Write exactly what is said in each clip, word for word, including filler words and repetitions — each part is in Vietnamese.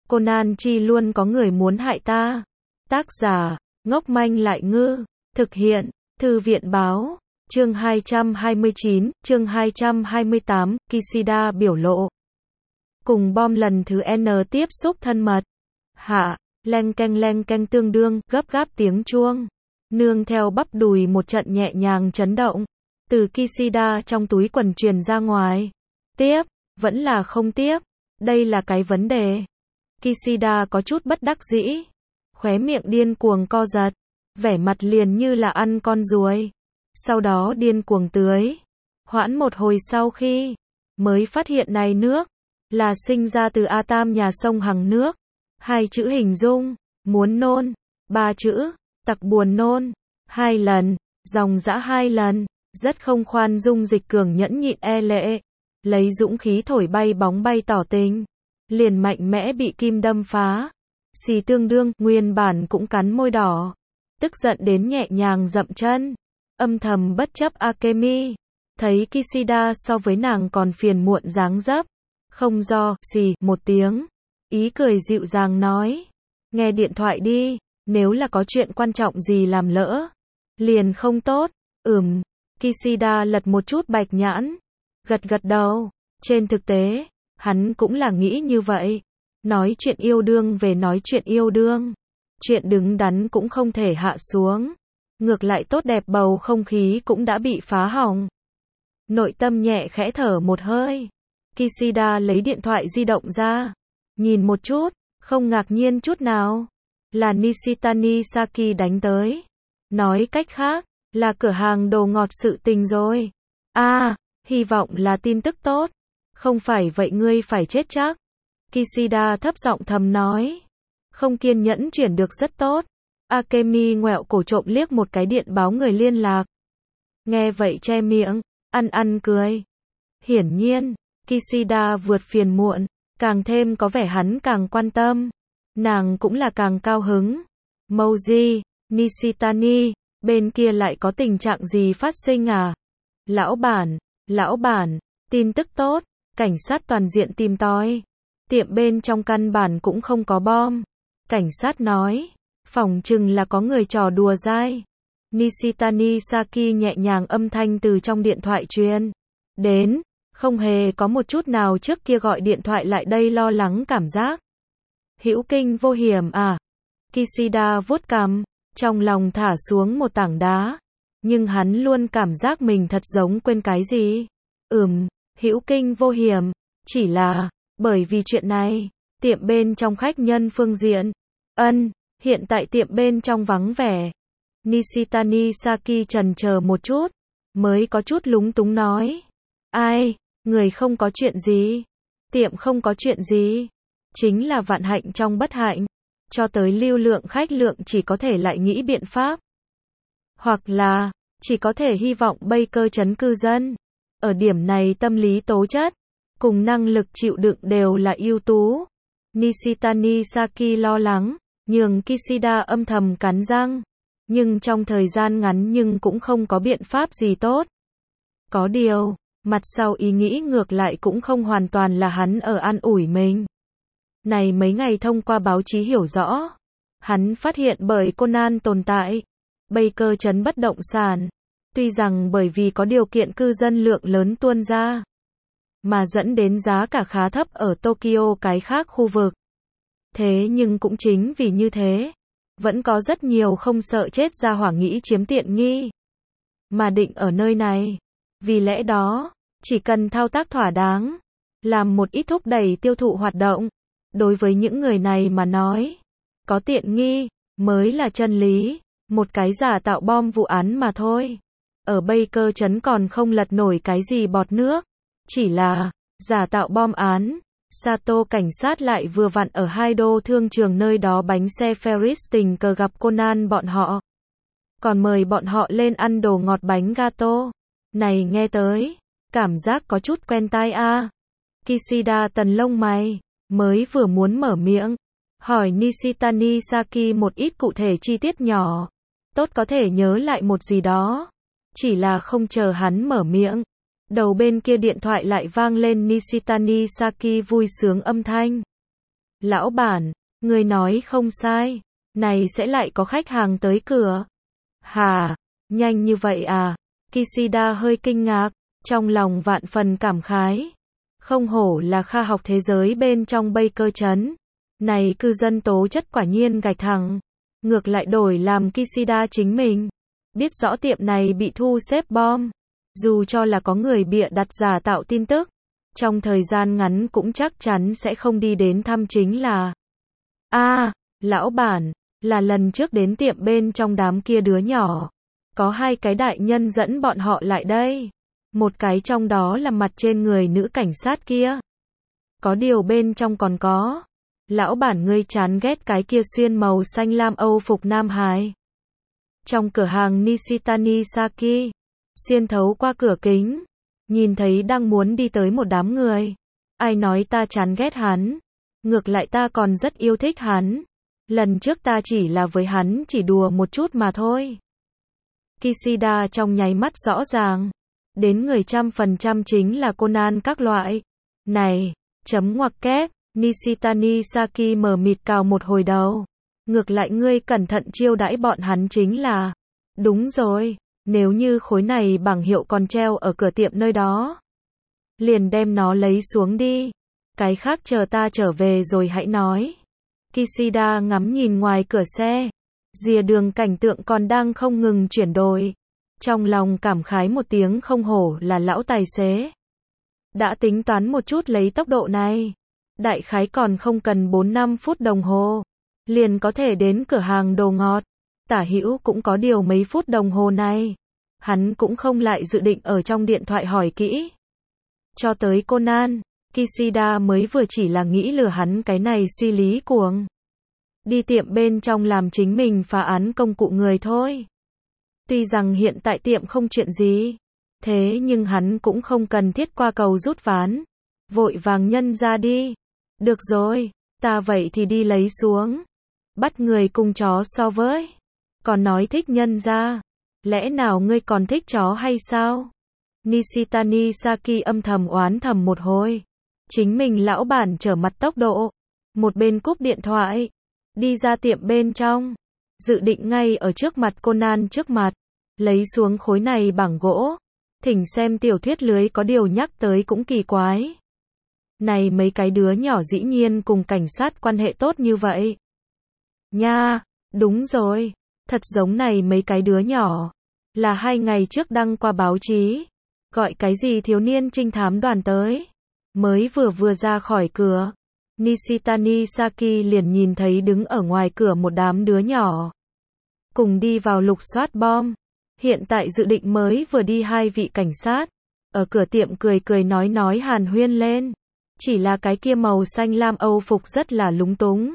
Conan chi luôn có người muốn hại ta. Tác giả, ngốc manh lại ngư. Thực hiện, Thư viện báo. Chương hai trăm hai mươi chín, chương hai trăm hai mươi tám, Kishida biểu lộ. Cùng bom lần thứ N tiếp xúc thân mật. Hạ, leng keng leng keng tương đương, gấp gáp tiếng chuông. Nương theo bắp đùi một trận nhẹ nhàng chấn động. Từ Kishida trong túi quần truyền ra ngoài. Tiếp, vẫn là không tiếp. Đây là cái vấn đề. Kishida có chút bất đắc dĩ. Khóe miệng điên cuồng co giật. Vẻ mặt liền như là ăn con ruồi. Sau đó điên cuồng tưới. Hoãn một hồi sau khi mới phát hiện này nước là sinh ra từ atam nhà sông Hằng nước. Hai chữ hình dung, muốn nôn. Ba chữ, tặc buồn nôn. Hai lần, dòng dã hai lần. Rất không khoan dung dịch cường nhẫn nhịn e lệ. Lấy dũng khí thổi bay bóng bay tỏ tình. Liền mạnh mẽ bị kim đâm phá. Xì tương đương, nguyên bản cũng cắn môi đỏ. Tức giận đến nhẹ nhàng dậm chân. Âm thầm bất chấp Akemi. Thấy Kishida so với nàng còn phiền muộn dáng dấp. Không do, xì, một tiếng. Ý cười dịu dàng nói. Nghe điện thoại đi, nếu là có chuyện quan trọng gì làm lỡ. Liền không tốt, ừm. Kishida lật một chút bạch nhãn. Gật gật đầu. Trên thực tế, hắn cũng là nghĩ như vậy. Nói chuyện yêu đương về nói chuyện yêu đương. Chuyện đứng đắn cũng không thể hạ xuống. Ngược lại tốt đẹp bầu không khí cũng đã bị phá hỏng. Nội tâm nhẹ khẽ thở một hơi. Kishida lấy điện thoại di động ra. Nhìn một chút, không ngạc nhiên chút nào. Là Nishitani Saki đánh tới. Nói cách khác, là cửa hàng đồ ngọt sự tình rồi. À, hy vọng là tin tức tốt. Không phải vậy ngươi phải chết chắc. Kishida thấp giọng thầm nói. Không kiên nhẫn chuyển được rất tốt. Akemi ngoẹo cổ trộm liếc một cái điện báo người liên lạc. Nghe vậy che miệng, ăn ăn cười. Hiển nhiên, Kishida vượt phiền muộn, càng thêm có vẻ hắn càng quan tâm. Nàng cũng là càng cao hứng. Mouji, Nishitani, bên kia lại có tình trạng gì phát sinh à? Lão bản, lão bản, tin tức tốt, cảnh sát toàn diện tìm tòi. Tiệm bên trong căn bản cũng không có bom. Cảnh sát nói, phỏng chừng là có người trò đùa dai. Nishitani Saki nhẹ nhàng âm thanh từ trong điện thoại truyền đến, không hề có một chút nào trước kia gọi điện thoại lại đây lo lắng cảm giác. Hữu kinh vô hiểm à? Kishida vuốt cằm, trong lòng thả xuống một tảng đá, nhưng hắn luôn cảm giác mình thật giống quên cái gì. Ừm, hữu kinh vô hiểm, chỉ là bởi vì chuyện này, tiệm bên trong khách nhân phương diện. Ân, hiện tại tiệm bên trong vắng vẻ. Nishitani Saki chần chờ một chút, mới có chút lúng túng nói. Ai, người không có chuyện gì. Tiệm không có chuyện gì. Chính là vạn hạnh trong bất hạnh. Cho tới lưu lượng khách lượng chỉ có thể lại nghĩ biện pháp. Hoặc là, chỉ có thể hy vọng Baker trấn cư dân. Ở điểm này tâm lý tố chất, cùng năng lực chịu đựng đều là ưu tú. Nishitani Saki lo lắng, nhường Kishida âm thầm cắn răng. Nhưng trong thời gian ngắn nhưng cũng không có biện pháp gì tốt. Có điều, mặt sau ý nghĩ ngược lại cũng không hoàn toàn là hắn ở an ủi mình. Này mấy ngày thông qua báo chí hiểu rõ, hắn phát hiện bởi Conan tồn tại, Baker trấn bất động sản, tuy rằng bởi vì có điều kiện cư dân lượng lớn tuôn ra, mà dẫn đến giá cả khá thấp ở Tokyo cái khác khu vực. Thế nhưng cũng chính vì như thế, vẫn có rất nhiều không sợ chết ra hỏa nghĩ chiếm tiện nghi, mà định ở nơi này. Vì lẽ đó, chỉ cần thao tác thỏa đáng, làm một ít thúc đẩy tiêu thụ hoạt động, đối với những người này mà nói, có tiện nghi, mới là chân lý, một cái giả tạo bom vụ án mà thôi. Ở Baker trấn còn không lật nổi cái gì bọt nước, chỉ là giả tạo bom án. Sato cảnh sát lại vừa vặn ở hai đô thương trường nơi đó bánh xe Ferris tình cờ gặp Conan bọn họ. Còn mời bọn họ lên ăn đồ ngọt bánh gato. Này nghe tới, cảm giác có chút quen tai a. À. Kishida tần lông mày, mới vừa muốn mở miệng, hỏi Nishitani Saki một ít cụ thể chi tiết nhỏ. Tốt có thể nhớ lại một gì đó. Chỉ là không chờ hắn mở miệng. Đầu bên kia điện thoại lại vang lên Nishitani Saki vui sướng âm thanh. Lão bản, người nói không sai, này sẽ lại có khách hàng tới cửa. Hà, nhanh như vậy à? Kishida hơi kinh ngạc, trong lòng vạn phần cảm khái. Không hổ là kha học thế giới bên trong Baker trấn. Này cư dân tố chất quả nhiên gạch thẳng. Ngược lại đổi làm Kishida chính mình. Biết rõ tiệm này bị thu xếp bom. Dù cho là có người bịa đặt giả tạo tin tức. Trong thời gian ngắn cũng chắc chắn sẽ không đi đến thăm chính là. a à, lão bản, là lần trước đến tiệm bên trong đám kia đứa nhỏ. Có hai cái đại nhân dẫn bọn họ lại đây. Một cái trong đó là mặt trên người nữ cảnh sát kia. Có điều bên trong còn có. Lão bản ngươi chán ghét cái kia xuyên màu xanh lam Âu phục nam hài. Trong cửa hàng Nishitani Saki, xuyên thấu qua cửa kính, nhìn thấy đang muốn đi tới một đám người. Ai nói ta chán ghét hắn? Ngược lại ta còn rất yêu thích hắn. Lần trước ta chỉ là với hắn chỉ đùa một chút mà thôi. Kishida trong nháy mắt rõ ràng. Đến người trăm phần trăm chính là Conan các loại. Này, chấm ngoặc kép, Nishitani Saki mờ mịt cào một hồi đầu. Ngược lại ngươi cẩn thận chiêu đãi bọn hắn chính là. Đúng rồi, nếu như khối này bảng hiệu còn treo ở cửa tiệm nơi đó. Liền đem nó lấy xuống đi. Cái khác chờ ta trở về rồi hãy nói. Kishida ngắm nhìn ngoài cửa xe. Rìa đường cảnh tượng còn đang không ngừng chuyển đổi. Trong lòng cảm khái một tiếng không hổ là lão tài xế. Đã tính toán một chút lấy tốc độ này. Đại khái còn không cần bốn năm phút đồng hồ. Liền có thể đến cửa hàng đồ ngọt. Tả hữu cũng có điều mấy phút đồng hồ này. Hắn cũng không lại dự định ở trong điện thoại hỏi kỹ. Cho tới Conan, Kishida mới vừa chỉ là nghĩ lừa hắn cái này suy lý cuồng. Đi tiệm bên trong làm chính mình phá án công cụ người thôi. Tuy rằng hiện tại tiệm không chuyện gì, thế nhưng hắn cũng không cần thiết qua cầu rút ván. Vội vàng nhân ra đi. Được rồi, ta vậy thì đi lấy xuống. Bắt người cùng chó so với. Còn nói thích nhân ra. Lẽ nào ngươi còn thích chó hay sao? Nishitani Saki âm thầm oán thầm một hồi. Chính mình lão bản trở mặt tốc độ. Một bên cúp điện thoại. Đi ra tiệm bên trong. Dự định ngay ở trước mặt Conan trước mặt. Lấy xuống khối này bảng gỗ. Thỉnh xem tiểu thuyết lưới có điều nhắc tới cũng kỳ quái. Này mấy cái đứa nhỏ dĩ nhiên cùng cảnh sát quan hệ tốt như vậy. Nha, đúng rồi. Thật giống này mấy cái đứa nhỏ. Là hai ngày trước đăng qua báo chí. Gọi cái gì thiếu niên trinh thám đoàn tới. Mới vừa vừa ra khỏi cửa. Nishitani Saki liền nhìn thấy đứng ở ngoài cửa một đám đứa nhỏ. Cùng đi vào lục soát bom. Hiện tại dự định mới vừa đi hai vị cảnh sát. Ở cửa tiệm cười cười nói nói hàn huyên lên. Chỉ là cái kia màu xanh lam Âu phục rất là lúng túng.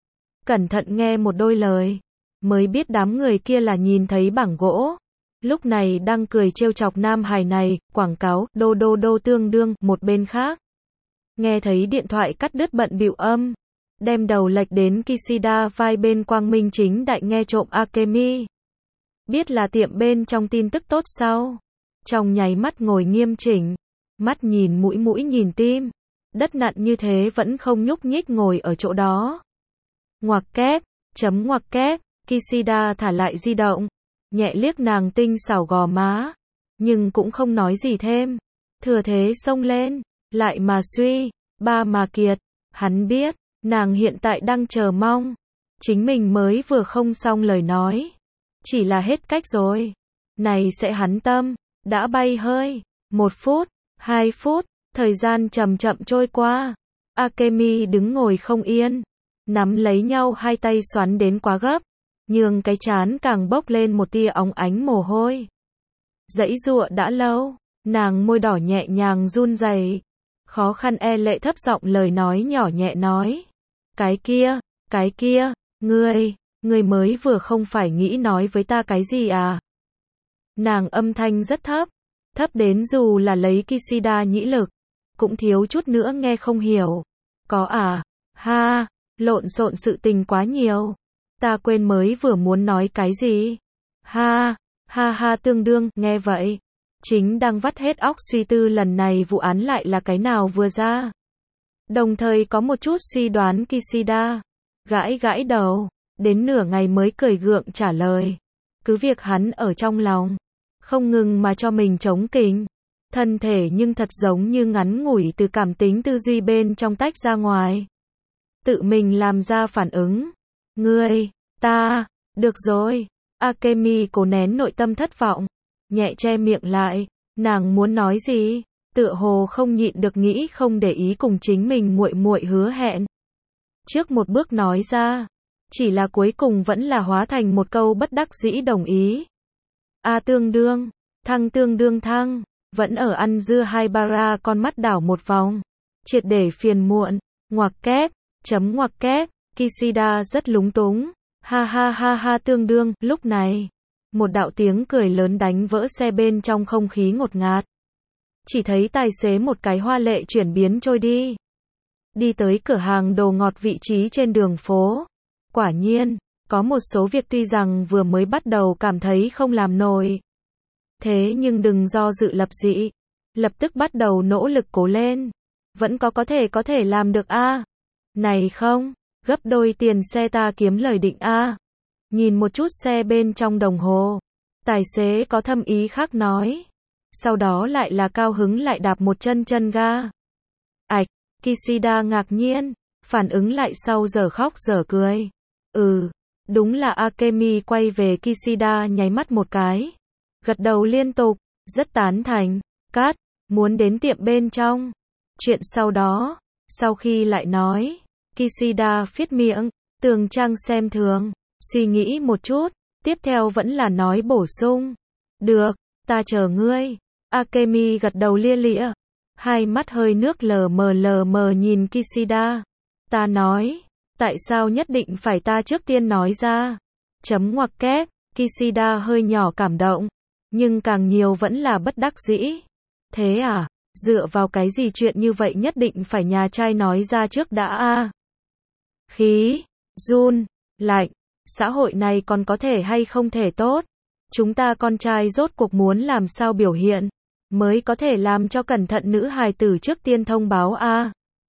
Cẩn thận nghe một đôi lời. Mới biết đám người kia là nhìn thấy bảng gỗ. Lúc này đang cười trêu chọc nam hài này, quảng cáo, đô đô đô tương đương, một bên khác. Nghe thấy điện thoại cắt đứt bận bịu âm. Đem đầu lệch đến Kishida vai bên quang minh chính đại nghe trộm Akemi. Biết là tiệm bên trong tin tức tốt sau. Trong nháy mắt ngồi nghiêm chỉnh. Mắt nhìn mũi mũi nhìn tim. Đất nặn như thế vẫn không nhúc nhích ngồi ở chỗ đó. Ngoặc kép, chấm ngoặc kép, Kishida thả lại di động. Nhẹ liếc nàng tinh xảo gò má. Nhưng cũng không nói gì thêm. Thừa thế xông lên. Lại mà suy. Ba mà kiệt. Hắn biết. Nàng hiện tại đang chờ mong. Chính mình mới vừa không xong lời nói. Chỉ là hết cách rồi. Này sẽ hắn tâm. Đã bay hơi. Một phút. Hai phút. Thời gian chậm chậm trôi qua. Akemi đứng ngồi không yên. Nắm lấy nhau hai tay xoắn đến quá gấp. Nhường cái chán càng bốc lên một tia óng ánh mồ hôi. Dãy giụa đã lâu. Nàng môi đỏ nhẹ nhàng run rẩy. Khó khăn e lệ thấp giọng lời nói nhỏ nhẹ nói. Cái kia, cái kia, ngươi, ngươi mới vừa không phải nghĩ nói với ta cái gì à? Nàng âm thanh rất thấp. Thấp đến dù là lấy Kishida nhĩ lực. Cũng thiếu chút nữa nghe không hiểu. Có à? Ha, lộn xộn sự tình quá nhiều. Ta quên mới vừa muốn nói cái gì. Ha, ha ha tương đương, nghe vậy. Chính đang vắt hết óc suy tư lần này vụ án lại là cái nào vừa ra. Đồng thời có một chút suy đoán Kishida. Gãi gãi đầu, đến nửa ngày mới cười gượng trả lời. Cứ việc hắn ở trong lòng, không ngừng mà cho mình chống kình. Thân thể nhưng thật giống như ngắn ngủi từ cảm tính tư duy bên trong tách ra ngoài. Tự mình làm ra phản ứng. Ngươi, ta, được rồi. Akemi cố nén nội tâm thất vọng. Nhẹ che miệng lại, nàng muốn nói gì, tựa hồ không nhịn được nghĩ không để ý cùng chính mình muội muội hứa hẹn. Trước một bước nói ra, chỉ là cuối cùng vẫn là hóa thành một câu bất đắc dĩ đồng ý. A tương đương, thăng tương đương thăng, vẫn ở ăn dưa hai bara con mắt đảo một vòng, triệt để phiền muộn, ngoặc kép, chấm ngoặc kép, Kishida rất lúng túng, ha ha ha ha tương đương, lúc này, một đạo tiếng cười lớn đánh vỡ xe bên trong không khí ngột ngạt. Chỉ thấy tài xế một cái hoa lệ chuyển biến trôi đi. Đi tới cửa hàng đồ ngọt vị trí trên đường phố. Quả nhiên, có một số việc tuy rằng vừa mới bắt đầu cảm thấy không làm nổi. Thế nhưng đừng do dự lập dị. Lập tức bắt đầu nỗ lực cố lên. Vẫn có có thể có thể làm được a. À? Này không, gấp đôi tiền xe ta kiếm lời định a. À? Nhìn một chút xe bên trong đồng hồ. Tài xế có thâm ý khác nói. Sau đó lại là cao hứng lại đạp một chân chân ga. Ảch, Kishida ngạc nhiên, phản ứng lại sau giờ khóc giờ cười. Ừ, đúng là Akemi quay về Kishida nháy mắt một cái. Gật đầu liên tục, rất tán thành, cát, muốn đến tiệm bên trong. Chuyện sau đó, sau khi lại nói, Kishida phiết miệng, tường trang xem thường, suy nghĩ một chút, tiếp theo vẫn là nói bổ sung. Được, ta chờ ngươi. Akemi gật đầu lia lịa, hai mắt hơi nước lờ mờ lờ mờ nhìn Kishida. Ta nói, tại sao nhất định phải ta trước tiên nói ra? Chấm ngoặc kép, Kishida hơi nhỏ cảm động, nhưng càng nhiều vẫn là bất đắc dĩ. Thế à, dựa vào cái gì chuyện như vậy nhất định phải nhà trai nói ra trước đã a? À? Khí, run, lạnh, xã hội này còn có thể hay không thể tốt? Chúng ta con trai rốt cuộc muốn làm sao biểu hiện, mới có thể làm cho cẩn thận nữ hài tử trước tiên thông báo a. À?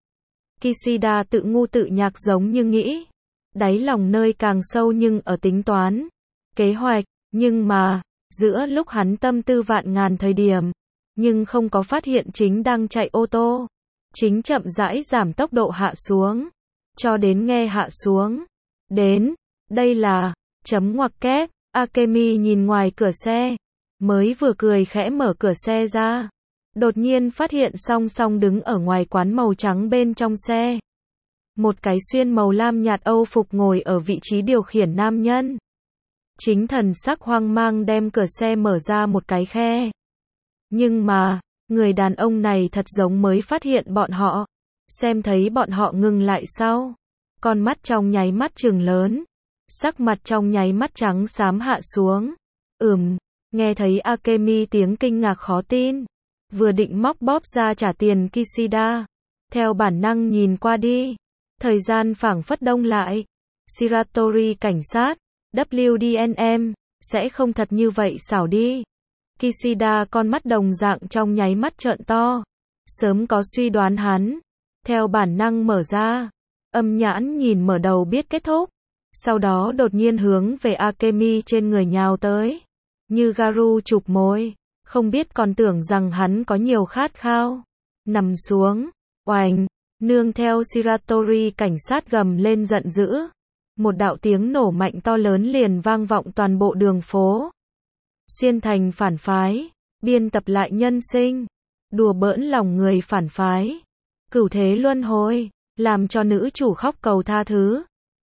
Kishida tự ngu tự nhạc giống như nghĩ. Đáy lòng nơi càng sâu nhưng ở tính toán, kế hoạch, nhưng mà, giữa lúc hắn tâm tư vạn ngàn thời điểm, nhưng không có phát hiện chính đang chạy ô tô, chính chậm rãi giảm tốc độ hạ xuống, cho đến nghe hạ xuống. Đến, đây là, chấm ngoặc kép, Akemi nhìn ngoài cửa xe, mới vừa cười khẽ mở cửa xe ra. Đột nhiên phát hiện song song đứng ở ngoài quán màu trắng bên trong xe. Một cái xuyên màu lam nhạt Âu phục ngồi ở vị trí điều khiển nam nhân. Chính thần sắc hoang mang đem cửa xe mở ra một cái khe. Nhưng mà, người đàn ông này thật giống mới phát hiện bọn họ. Xem thấy bọn họ ngừng lại sau. Con mắt trong nháy mắt trừng lớn. Sắc mặt trong nháy mắt trắng xám hạ xuống. Ừm, nghe thấy Akemi tiếng kinh ngạc khó tin. Vừa định móc bóp ra trả tiền Kishida. Theo bản năng nhìn qua đi. Thời gian phảng phất đông lại. Shiratori cảnh sát, W D N M, sẽ không thật như vậy xảo đi. Kishida con mắt đồng dạng trong nháy mắt trợn to. Sớm có suy đoán hắn. Theo bản năng mở ra. Âm nhãn nhìn mở đầu biết kết thúc. Sau đó đột nhiên hướng về Akemi trên người nhào tới. Như Garu chụp mồi. Không biết còn tưởng rằng hắn có nhiều khát khao. Nằm xuống. Oành. Nương theo Shiratori cảnh sát gầm lên giận dữ. Một đạo tiếng nổ mạnh to lớn liền vang vọng toàn bộ đường phố. Xuyên thành phản phái. Biên tập lại nhân sinh. Đùa bỡn lòng người phản phái. Cửu thế luân hồi. Làm cho nữ chủ khóc cầu tha thứ.